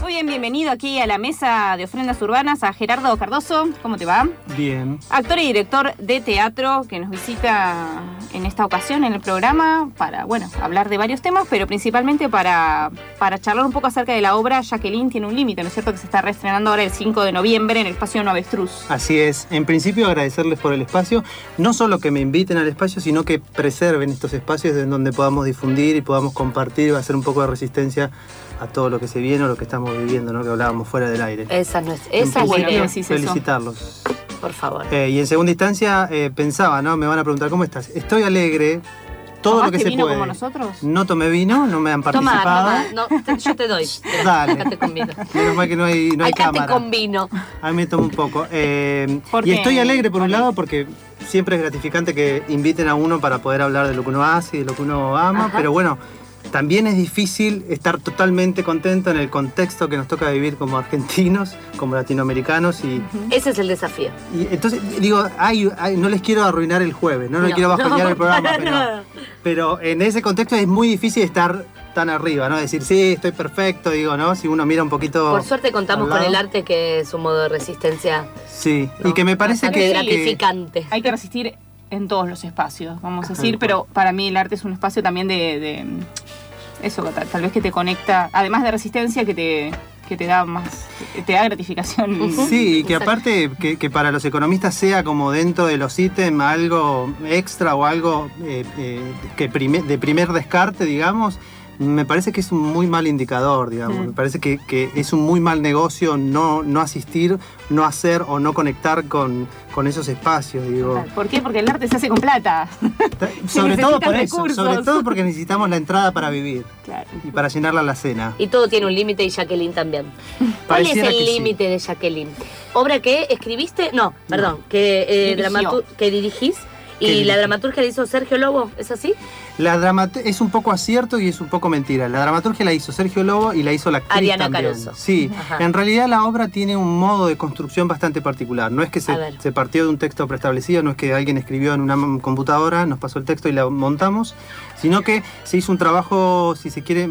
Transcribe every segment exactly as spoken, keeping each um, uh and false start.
Muy bien, bienvenido aquí a la mesa de ofrendas urbanas a Gerardo Cardoso. ¿Cómo te va? Bien. Actor y director de teatro que nos visita en esta ocasión en el programa para, bueno, hablar de varios temas, pero principalmente para, para charlar un poco acerca de la obra Jacqueline tiene un límite, ¿no es cierto? Que se está reestrenando ahora el cinco de noviembre en el Espacio No Avestruz. Así es. En principio agradecerles por el espacio. No solo que me inviten al espacio, sino que preserven estos espacios en donde podamos difundir y podamos compartir y hacer un poco de resistencia a todo lo que se viene o lo que estamos viviendo, ¿no? Que hablábamos fuera del aire. Esa no es, esa es la idea. Felicitarlos. Por favor. Eh, y en segunda instancia eh, pensaba, ¿no? Me van a preguntar, ¿cómo estás? Estoy alegre. Todo lo que se vino puede. Como nosotros? No tomé vino, no me han participado. Toma, toma, no, te, yo te doy. Dale. Acá te con vino. Menos mal que no hay, no hay Acá cámara. te con vino. A mí me tomo un poco. Eh, y estoy alegre por un lado porque siempre es gratificante que inviten a uno para poder hablar de lo que uno hace y de lo que uno ama, Ajá. pero bueno, también es difícil estar totalmente contento en el contexto que nos toca vivir como argentinos, como latinoamericanos. Y, uh-huh. Ese es el desafío. Y entonces, digo, ay, ay, no les quiero arruinar el jueves, no, no les quiero bajonear no, el programa, no. pero, pero en ese contexto es muy difícil estar tan arriba, ¿no? Decir, sí, estoy perfecto, digo, ¿no? Si uno mira un poquito... Por suerte contamos con el arte, que es un modo de resistencia. Sí, ¿no? y que me parece Bastante que... gratificante. Que hay que resistir en todos los espacios, vamos a decir, pero para mí el arte es un espacio también de... de eso, tal, tal vez que te conecta, además de resistencia, que te, que te da más, te da gratificación. Uh-huh. Sí, y que aparte que, que para los economistas sea como dentro de los ítems algo extra o algo eh, eh, que prime, de primer descarte, digamos, me parece que es un muy mal indicador, digamos. Mm. Me parece que, que es un muy mal negocio no, no asistir, no hacer o no conectar con, con esos espacios, digo. ¿Por qué? Porque el arte se hace con plata. Sobre todo por recursos. eso, sobre todo porque necesitamos la entrada para vivir. Claro. Y para llenar la alacena. Y todo tiene un límite, y Jacqueline también. ¿Cuál es el límite sí. de Jacqueline? ¿Obra que escribiste? No, perdón, no. que, eh, dramatur- que dirigís. ¿Y la dramaturgia la hizo Sergio Lobo? ¿Es así? La dramat- es un poco acierto y es un poco mentira. La dramaturgia la hizo Sergio Lobo y la hizo la actriz Ariana también. Caruso. Sí, ajá. En realidad la obra tiene un modo de construcción bastante particular. No es que se, se partió de un texto preestablecido, no es que alguien escribió en una computadora, nos pasó el texto y la montamos, sino que se hizo un trabajo, si se quiere,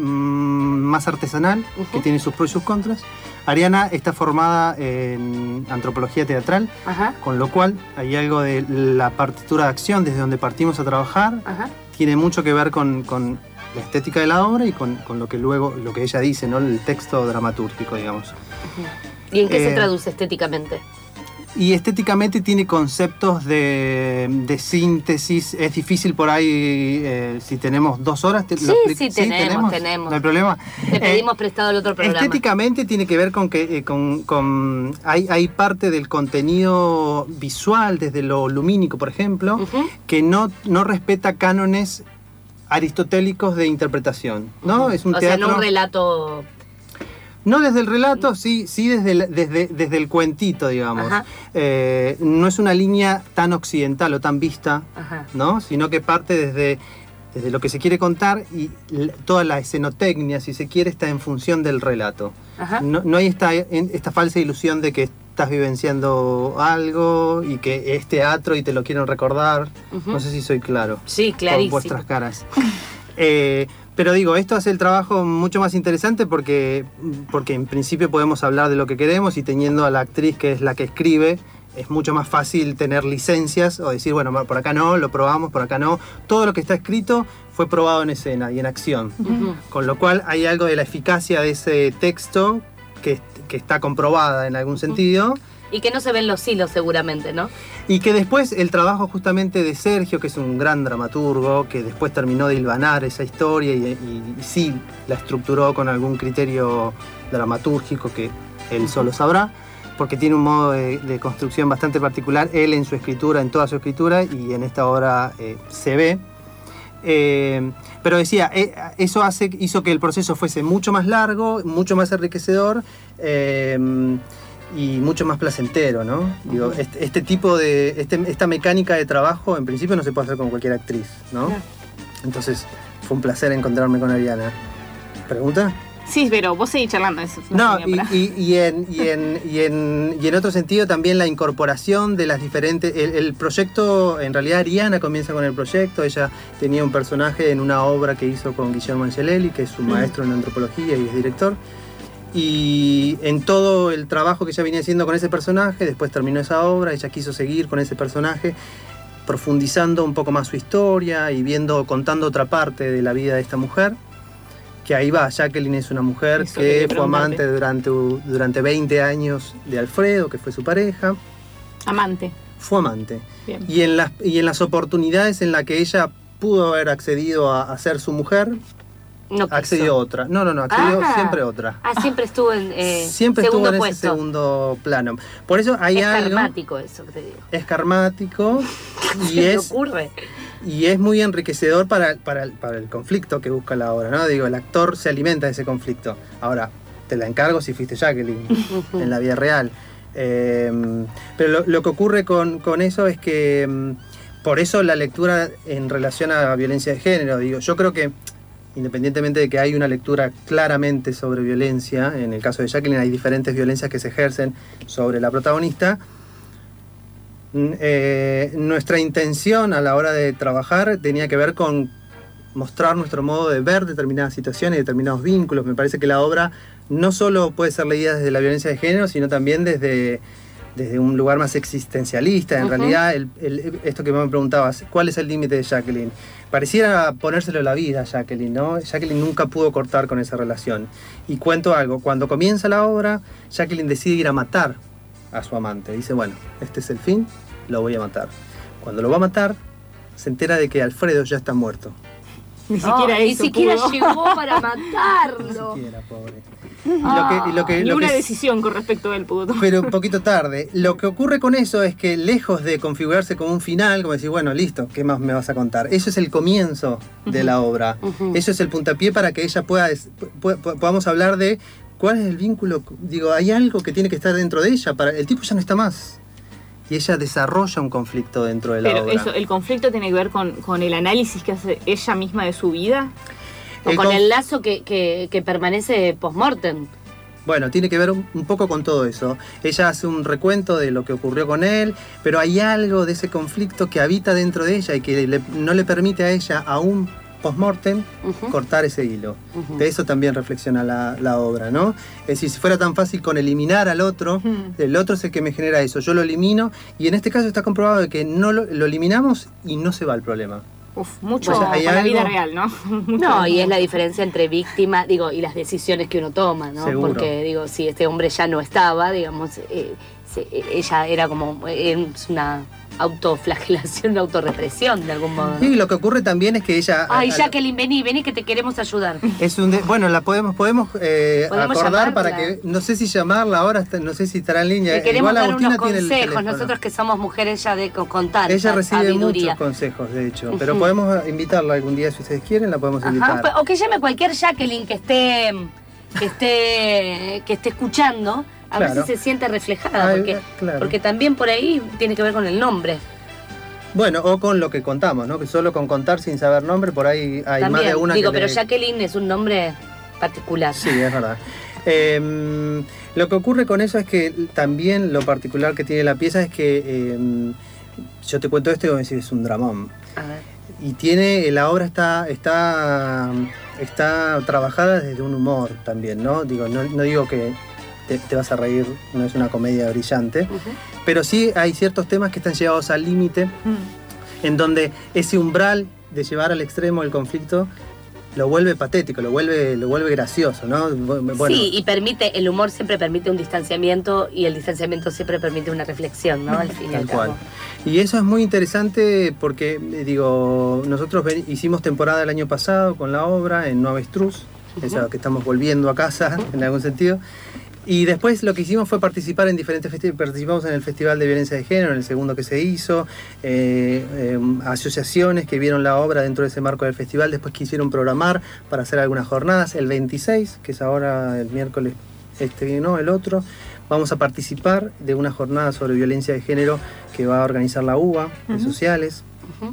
más artesanal, uh-huh. que tiene sus pros y sus contras. Ariana está formada en antropología teatral, ajá. con lo cual hay algo de la partitura de acción desde donde partimos a trabajar. Ajá. Tiene mucho que ver con, con la estética de la obra y con, con lo que luego, lo que ella dice, ¿no? El texto dramatúrgico, digamos. Uh-huh. ¿Y en qué eh, se traduce estéticamente? Y estéticamente tiene conceptos de, de síntesis. Es difícil por ahí, eh, si tenemos dos horas. Te, sí, sí, sí, tenemos, tenemos, tenemos. No hay problema. Te pedimos eh, prestado el otro programa. Estéticamente tiene que ver con que eh, con, con, hay, hay parte del contenido visual, desde lo lumínico, por ejemplo, uh-huh. que no, no respeta cánones aristotélicos de interpretación, ¿no? Uh-huh. Es un o teatro... sea, no un relato... No desde el relato, sí, sí desde el, desde, desde el cuentito, digamos. Eh, no es una línea tan occidental o tan vista, ajá. ¿no? Sino que parte desde, desde lo que se quiere contar y toda la escenotecnia, si se quiere, está en función del relato. No, no hay esta, esta falsa ilusión de que estás vivenciando algo y que es teatro y te lo quieren recordar. Uh-huh. No sé si soy claro. Sí, clarísimo. Con vuestras caras. eh, Pero digo, esto hace el trabajo mucho más interesante porque, porque en principio podemos hablar de lo que queremos y teniendo a la actriz que es la que escribe, es mucho más fácil tener licencias o decir, bueno, por acá no, lo probamos, por acá no. Todo lo que está escrito fue probado en escena y en acción. Uh-huh. Con lo cual hay algo de la eficacia de ese texto que, que está comprobada en algún sentido. Uh-huh. Y que no se ven los hilos seguramente, ¿no? Y que después el trabajo justamente de Sergio, que es un gran dramaturgo, que después terminó de hilvanar esa historia y, y, y sí la estructuró con algún criterio dramatúrgico que él solo sabrá, porque tiene un modo de, de construcción bastante particular, él en su escritura, en toda su escritura, y en esta obra eh, se ve. Eh, pero decía, eh, eso hace, hizo que el proceso fuese mucho más largo, mucho más enriquecedor, eh, y mucho más placentero, ¿no? Uh-huh. Digo, este, este tipo de, este, esta mecánica de trabajo en principio no se puede hacer con cualquier actriz, ¿no? Yeah. Entonces fue un placer encontrarme con Ariana. ¿Pregunta? Sí, pero vos seguís charlando eso. No, y, y, y, en, y, en, y, en, y en otro sentido también la incorporación de las diferentes... El, el proyecto, en realidad Ariana comienza con el proyecto, ella tenía un personaje en una obra que hizo con Guillermo Angelelli, que es su maestro en antropología y es director. Y en todo el trabajo que ella venía haciendo con ese personaje, después terminó esa obra, ella quiso seguir con ese personaje, profundizando un poco más su historia y viendo, contando otra parte de la vida de esta mujer. Que ahí va, Jacqueline es una mujer Eso que fue amante durante, durante veinte años de Alfredo, que fue su pareja. Amante. Fue amante. Bien. Y en las, y en las oportunidades en las que ella pudo haber accedido a, a ser su mujer, no accedió a otra. No, no, no, accedió ah, siempre a otra. Ah, siempre estuvo en eh, Siempre segundo estuvo en puesto. Ese segundo plano. Por eso hay es algo... Es karmático eso que te digo. Es karmático. ¿Qué y te es, ocurre? Y es muy enriquecedor para, para, para el conflicto que busca la obra, ¿no? Digo, el actor se alimenta de ese conflicto. Ahora, te la encargo si fuiste Jacqueline en la vida real. Eh, pero lo, lo que ocurre con, con eso es que por eso la lectura en relación a violencia de género, digo, yo creo que independientemente de que hay una lectura claramente sobre violencia, en el caso de Jacqueline hay diferentes violencias que se ejercen sobre la protagonista, eh, nuestra intención a la hora de trabajar tenía que ver con mostrar nuestro modo de ver determinadas situaciones y determinados vínculos. Me parece que la obra no solo puede ser leída desde la violencia de género, sino también desde, desde un lugar más existencialista. En uh-huh. realidad, el, el, esto que me preguntabas, ¿cuál es el límite de Jacqueline? Pareciera ponérselo la vida a Jacqueline, ¿no? Jacqueline nunca pudo cortar con esa relación. Y cuento algo, cuando comienza la obra, Jacqueline decide ir a matar a su amante. Dice, bueno, este es el fin, lo voy a matar. Cuando lo va a matar, se entera de que Alfredo ya está muerto. Ni siquiera, oh, eso ni siquiera pudo. llegó para matarlo. Ni siquiera, pobre. Ah, lo que, lo que, ni lo una que, decisión con respecto a él pudo tomar. Pero un poquito tarde. Lo que ocurre con eso es que lejos de configurarse como un final, como decir, bueno, listo, ¿qué más me vas a contar? Eso es el comienzo de uh-huh. la obra. Uh-huh. Eso es el puntapié para que ella pueda, pueda, podamos hablar de cuál es el vínculo. Digo, hay algo que tiene que estar dentro de ella. Para, el tipo ya no está más. Y ella desarrolla un conflicto dentro de la Pero obra. Eso, ¿el conflicto tiene que ver con, con el análisis que hace ella misma de su vida? O el con conf... el lazo que, que, que permanece post-mortem. Bueno, tiene que ver un, un poco con todo eso. Ella hace un recuento de lo que ocurrió con él, pero hay algo de ese conflicto que habita dentro de ella y que le, no le permite a ella, aún post-mortem, uh-huh. cortar ese hilo. Uh-huh. De eso también reflexiona la, la obra, ¿no? Es decir, si fuera tan fácil con eliminar al otro, uh-huh. el otro es el que me genera eso, yo lo elimino, y en este caso está comprobado de que no lo, lo eliminamos y no se va el problema. Uf, mucho o sea, con la vida real, ¿no? No, y es la diferencia entre víctima, digo, y las decisiones que uno toma, ¿no? Seguro. Porque, digo, si este hombre ya no estaba, digamos, eh, se, ella era como, es una autoflagelación, una autorrepresión de algún modo. Sí, lo que ocurre también es que ella... Ay, Jacqueline, vení, vení que te queremos ayudar. Es un de, bueno, la podemos podemos, eh, ¿Podemos acordar llamarla? Para que, no sé si llamarla ahora, no sé si estará en línea. Le queremos Igual dar Agustina unos tiene consejos, nosotros que somos mujeres ya de contar. Ella recibe sabiduría. muchos consejos, de hecho, pero uh-huh. podemos invitarla algún día si ustedes quieren, la podemos Ajá, invitar. O que llame cualquier Jacqueline que esté, que esté, que esté escuchando, a claro. ver si se siente reflejada, Ay, porque, claro. porque también por ahí tiene que ver con el nombre. Bueno, o con lo que contamos, ¿no? Que solo con contar sin saber nombre, por ahí hay también, más de una digo, que pero le... Jacqueline es un nombre particular. Sí, es verdad. Eh, lo que ocurre con eso es que también lo particular que tiene la pieza es que eh, yo te cuento esto y vos me decís, es un dramón. A ver. Y tiene, la obra está, está, está trabajada desde un humor también, ¿no? Digo, no, no digo que te, te vas a reír, no es una comedia brillante, uh-huh. pero sí hay ciertos temas que están llevados al límite, uh-huh. en donde ese umbral de llevar al extremo el conflicto lo vuelve patético, lo vuelve, lo vuelve gracioso, ¿no? Bueno, sí, y permite, el humor siempre permite un distanciamiento y el distanciamiento siempre permite una reflexión, ¿no? Al fin y al cabo. Y eso es muy interesante porque, digo, nosotros hicimos temporada el año pasado con la obra en No Avestruz, uh-huh. esa que estamos volviendo a casa, uh-huh. en algún sentido. Y después lo que hicimos fue participar en diferentes festivales. Participamos en el Festival de Violencia de Género, en el segundo que se hizo, eh, eh, asociaciones que vieron la obra dentro de ese marco del festival, después quisieron programar para hacer algunas jornadas. El veintiséis, que es ahora el miércoles, este no, el otro, vamos a participar de una jornada sobre violencia de género que va a organizar la U B A, uh-huh. de sociales. Uh-huh.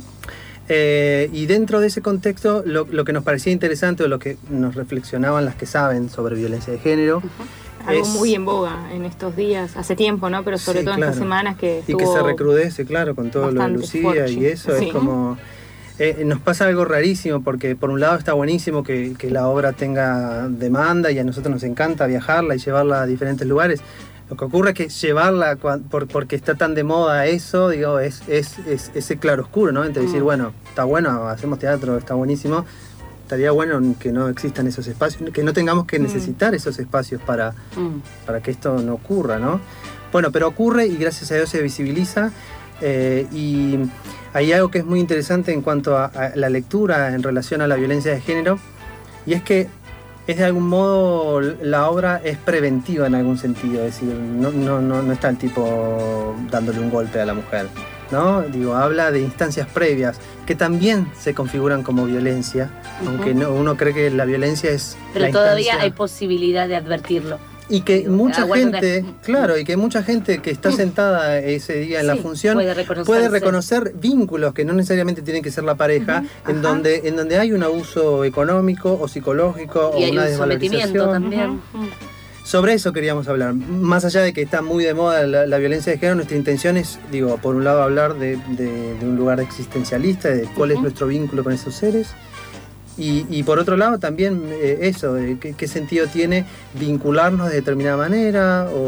Eh, y dentro de ese contexto, lo, lo que nos parecía interesante o lo que nos reflexionaban las que saben sobre violencia de género, uh-huh. algo es, muy en boga en estos días, hace tiempo, ¿no? Pero sobre sí, todo claro. en estas semanas que y que se recrudece, claro, con todo lo de Lucía fuerte. Y eso sí. Es como... Eh, nos pasa algo rarísimo porque por un lado está buenísimo que, que la obra tenga demanda y a nosotros nos encanta viajarla y llevarla a diferentes lugares. Lo que ocurre es que llevarla por, porque está tan de moda eso, digo, es, es, es ese claroscuro, ¿no? Entre decir, bueno, está bueno, hacemos teatro, está buenísimo, estaría bueno que no existan esos espacios, que no tengamos que necesitar esos espacios para, mm. para que esto no ocurra, ¿no? Bueno, pero ocurre y gracias a Dios se visibiliza. Eh, y hay algo que es muy interesante en cuanto a, a la lectura en relación a la violencia de género, y es que es de algún modo la obra es preventiva en algún sentido, es decir, no, no, no, no está el tipo dándole un golpe a la mujer, ¿no? Digo, habla de instancias previas que también se configuran como violencia, uh-huh. aunque no, uno cree que la violencia es... Pero todavía instancia... hay posibilidad de advertirlo. Y que Digo, mucha gente, claro, y que mucha gente que está sentada ese día en sí, la función puede, puede reconocer vínculos que no necesariamente tienen que ser la pareja, uh-huh, en donde en donde hay un abuso económico o psicológico y o una un desvalorización. También. Uh-huh. Sobre eso queríamos hablar. Más allá de que está muy de moda la, la violencia de género, nuestra intención es, digo, por un lado hablar de, de, de un lugar existencialista, de cuál uh-huh. es nuestro vínculo con esos seres. Y, y por otro lado también eh, eso, eh, ¿qué, qué sentido tiene vincularnos de determinada manera o,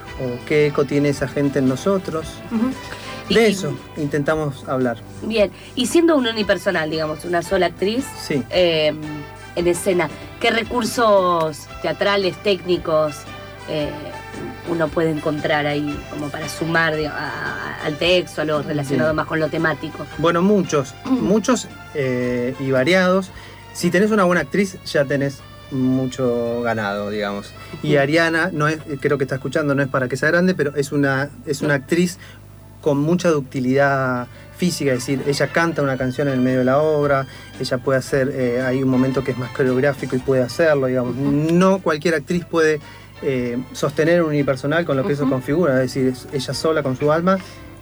o qué eco tiene esa gente en nosotros. Uh-huh. De y, eso intentamos hablar. Bien, y siendo un unipersonal, digamos, una sola actriz sí. eh, en escena, ¿qué recursos teatrales, técnicos eh, uno puede encontrar ahí como para sumar digamos, a, al texto, a lo relacionado sí. más con lo temático? Bueno, muchos, uh-huh. muchos eh, y variados. Si tenés una buena actriz, ya tenés mucho ganado, digamos. Y Ariana, no es, creo que está escuchando, no es para que sea grande, pero es una, es una actriz con mucha ductilidad física, es decir, ella canta una canción en el medio de la obra, ella puede hacer, eh, hay un momento que es más coreográfico y puede hacerlo, digamos. No cualquier actriz puede eh, sostener un unipersonal con lo que uh-huh. eso configura, es decir, es ella sola con su alma.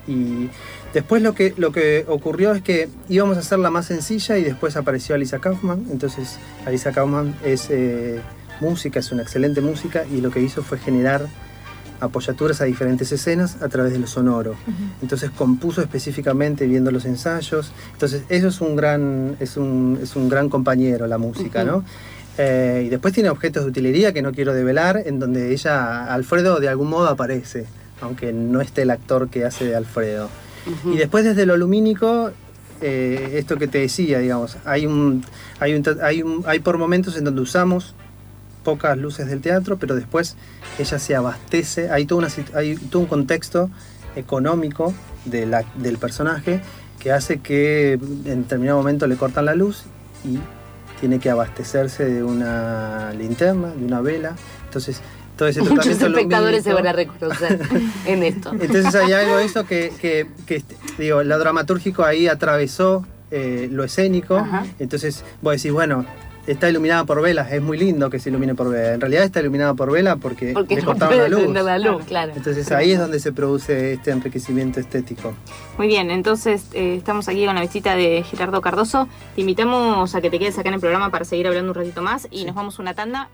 Y después lo que, lo que ocurrió es que íbamos a hacerla más sencilla y después apareció Alisa Kaufman. Entonces Alisa Kaufman es eh, música, es una excelente música, y lo que hizo fue generar apoyaturas a diferentes escenas a través de lo sonoro. Uh-huh. Entonces compuso específicamente viendo los ensayos. Entonces eso es un gran, es un, es un gran compañero, la música, uh-huh. ¿no? Eh, y después tiene objetos de utilería que no quiero develar, en donde ella, Alfredo, de algún modo aparece, aunque no esté el actor que hace de Alfredo. Uh-huh. Y después desde lo lumínico, eh, esto que te decía, digamos, hay, un, hay, un, hay, un, hay por momentos en donde usamos pocas luces del teatro, pero después ella se abastece, hay todo, una, hay todo un contexto económico de la, del personaje que hace que en determinado momento le cortan la luz y tiene que abastecerse de una linterna, de una vela. Entonces todo ese muchos espectadores se van a reconocer en esto. Entonces hay algo de eso que, que, que digo, lo dramatúrgico ahí atravesó eh, lo escénico. Ajá. Entonces vos decís, bueno, está iluminada por velas, es muy lindo que se ilumine por vela. En realidad está iluminada por vela porque, porque le cortaron la luz. la luz. Claro. Entonces ahí es donde se produce este enriquecimiento estético. Muy bien, entonces eh, estamos aquí con la visita de Gerardo Cardoso. Te invitamos a que te quedes acá en el programa para seguir hablando un ratito más y sí. nos vamos a una tanda.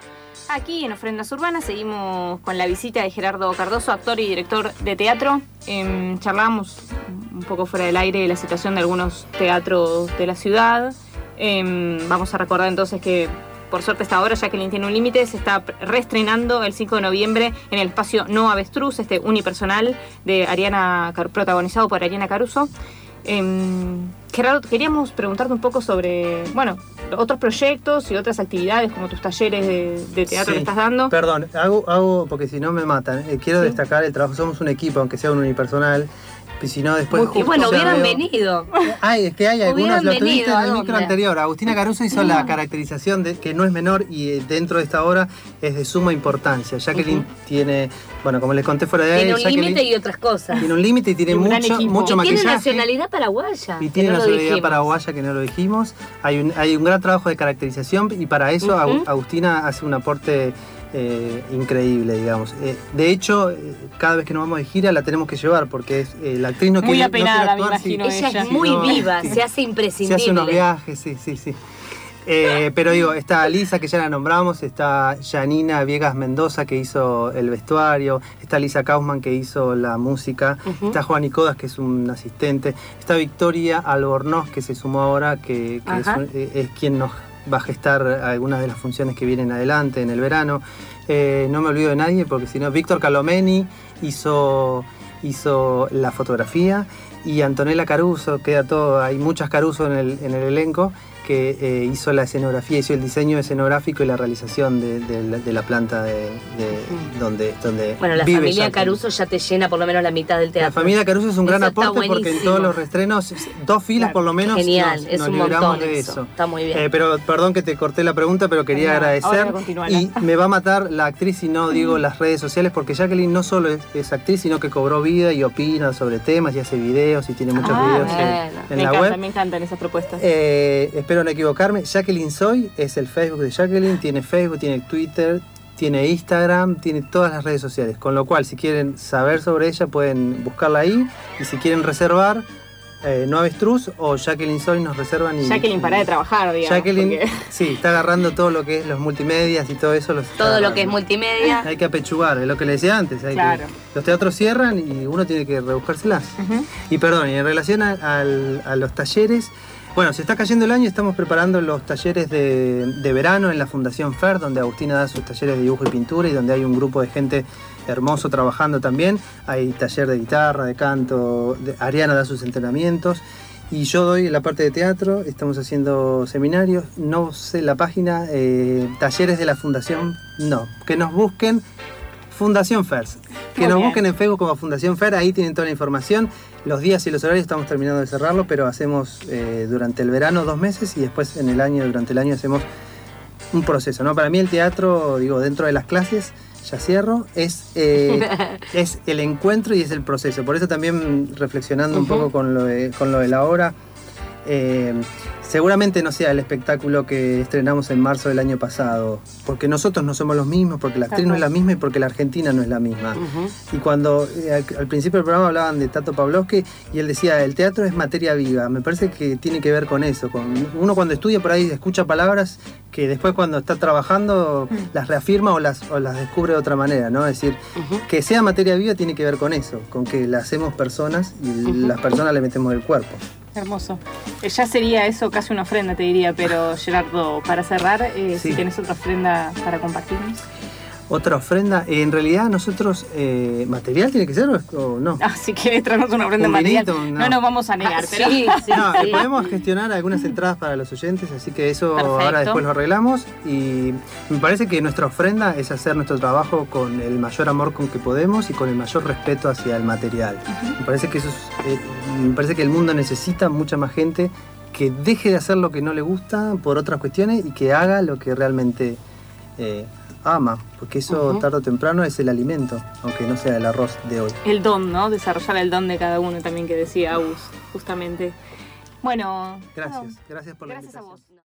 Aquí en Ofrendas Urbanas seguimos con la visita de Gerardo Cardoso, actor y director de teatro. Eh, charlábamos un poco fuera del aire de la situación de algunos teatros de la ciudad. Eh, vamos a recordar entonces que por suerte esta obra, Jacqueline tiene un límite, se está reestrenando el cinco de noviembre en el espacio No Avestruz, este unipersonal de Ariana, protagonizado por Ariana Caruso. Eh, Gerardo, queríamos preguntarte un poco sobre, bueno, otros proyectos y otras actividades como tus talleres de, de teatro sí. que estás dando. Perdón, hago, hago porque si no me matan. Eh, quiero sí. destacar el trabajo, somos un equipo, aunque sea un unipersonal. Y si no, después y bueno, hubieran veo... venido. Ay, es que hay algunos, lo tuviste en el micro anterior. Agustina Caruso hizo uh-huh. la caracterización de, que no es menor y dentro de esta obra es de suma importancia. Jacqueline uh-huh. tiene, bueno, como les conté fuera de ahí, tiene un límite y otras cosas. Tiene un límite y tiene mucho, mucho y maquillaje. Tiene nacionalidad paraguaya. Y tiene no nacionalidad paraguaya que no lo dijimos. Hay un, hay un gran trabajo de caracterización y para eso uh-huh. Agustina hace un aporte Eh, increíble, digamos. Eh, de hecho, eh, cada vez que nos vamos de gira la tenemos que llevar porque es, eh, la actriz no muy quiere, apenada, no quiere actuar. Me imagino sí, ella, ella es muy no, viva, sí, se hace imprescindible. Se hace unos viajes, sí, sí, sí. Eh, pero digo, está Lisa, que ya la nombramos, está Janina Viegas Mendoza, que hizo el vestuario, está Lisa Kaufman, que hizo la música, uh-huh. está Juan Icodas, que es un asistente, está Victoria Albornoz, que se sumó ahora, que, que es, un, es quien nos va a gestar algunas de las funciones que vienen adelante en el verano. Eh, no me olvido de nadie, porque si no, Víctor Calomeni hizo, hizo la fotografía, y Antonella Caruso, queda todo, hay muchas Caruso en el, en el elenco, que eh, hizo la escenografía, hizo el diseño escenográfico y la realización de, de, la, de la planta de, de mm. donde, donde Bueno, la vive familia Jacqueline. Caruso ya te llena por lo menos la mitad del teatro. La familia Caruso es un eso gran aporte porque en todos los reestrenos, dos filas claro. por lo menos, Genial, nos, es nos un libramos montón de eso. eso. Está muy bien. Eh, pero perdón que te corté la pregunta, pero quería no, agradecer. Y me va a matar la actriz si no digo las redes sociales, porque Jacqueline no solo es, es actriz, sino que cobró vida y opina sobre temas y hace videos y tiene muchos ah, videos bueno. en, en me la encanta, web. Me encantan esas propuestas. Eh, espero no equivocarme. Jacqueline Soy es el Facebook de Jacqueline, tiene Facebook, tiene Twitter, tiene Instagram, tiene todas las redes sociales, con lo cual si quieren saber sobre ella pueden buscarla ahí, y si quieren reservar, eh, No Avestruz o Jacqueline Soy nos reservan. Y, Jacqueline para de trabajar, digamos. Jacqueline, porque... sí, está agarrando todo lo que es los multimedias y todo eso. Los todo lo que es multimedia. Hay que apechugar, es lo que le decía antes. Hay claro. que, los teatros cierran y uno tiene que rebuscárselas. Uh-huh. Y perdón, y en relación a, a, a los talleres, bueno, se está cayendo el año y estamos preparando los talleres de, de verano en la Fundación F E R, donde Agustina da sus talleres de dibujo y pintura y donde hay un grupo de gente hermoso trabajando también. Hay taller de guitarra, de canto, de, Ariana da sus entrenamientos y yo doy la parte de teatro. Estamos haciendo seminarios, no sé la página, eh, talleres de la Fundación, no, que nos busquen Fundación F E R, que Muy nos bien. busquen en Facebook como Fundación F E R, ahí tienen toda la información. Los días y los horarios estamos terminando de cerrarlo, pero hacemos eh, durante el verano dos meses y después en el año, durante el año hacemos un proceso, ¿no? Para mí el teatro, digo, dentro de las clases, ya cierro, es, eh, es el encuentro y es el proceso. Por eso también reflexionando uh-huh. un poco con lo de, con lo de la obra, eh, seguramente no sea el espectáculo que estrenamos en marzo del año pasado, porque nosotros no somos los mismos, porque la actriz no es la misma y porque la Argentina no es la misma. Uh-huh. Y cuando eh, al, al principio del programa hablaban de Tato Pavlovsky y él decía, el teatro es materia viva, me parece que tiene que ver con eso. Con, uno cuando estudia por ahí escucha palabras que después cuando está trabajando uh-huh. las reafirma o las, o las descubre de otra manera, ¿no? Es decir, uh-huh. que sea materia viva tiene que ver con eso, con que la hacemos personas y uh-huh. las personas le metemos el cuerpo. Hermoso. Ya sería eso casi una ofrenda, te diría, pero Gerardo, para cerrar, eh, sí. si tienes otra ofrenda para compartirnos. Otra ofrenda, en realidad nosotros, eh, ¿material tiene que ser o no? Ah, si quieres traernos una ofrenda un material, vinito, no. no nos vamos a negar, ah, pero... Sí, sí, no, sí. podemos gestionar algunas entradas para los oyentes, así que eso Perfecto. Ahora después lo arreglamos. Y me parece que nuestra ofrenda es hacer nuestro trabajo con el mayor amor con que podemos y con el mayor respeto hacia el material. Uh-huh. Me parece que eso es, eh, me parece que el mundo necesita mucha más gente que deje de hacer lo que no le gusta por otras cuestiones y que haga lo que realmente eh, ama, porque eso uh-huh. tarde o temprano es el alimento, aunque no sea el arroz de hoy. El don, ¿no? Desarrollar el don de cada uno también, que decía Agus, justamente. Bueno. Gracias, gracias por la gracias invitación. a vos.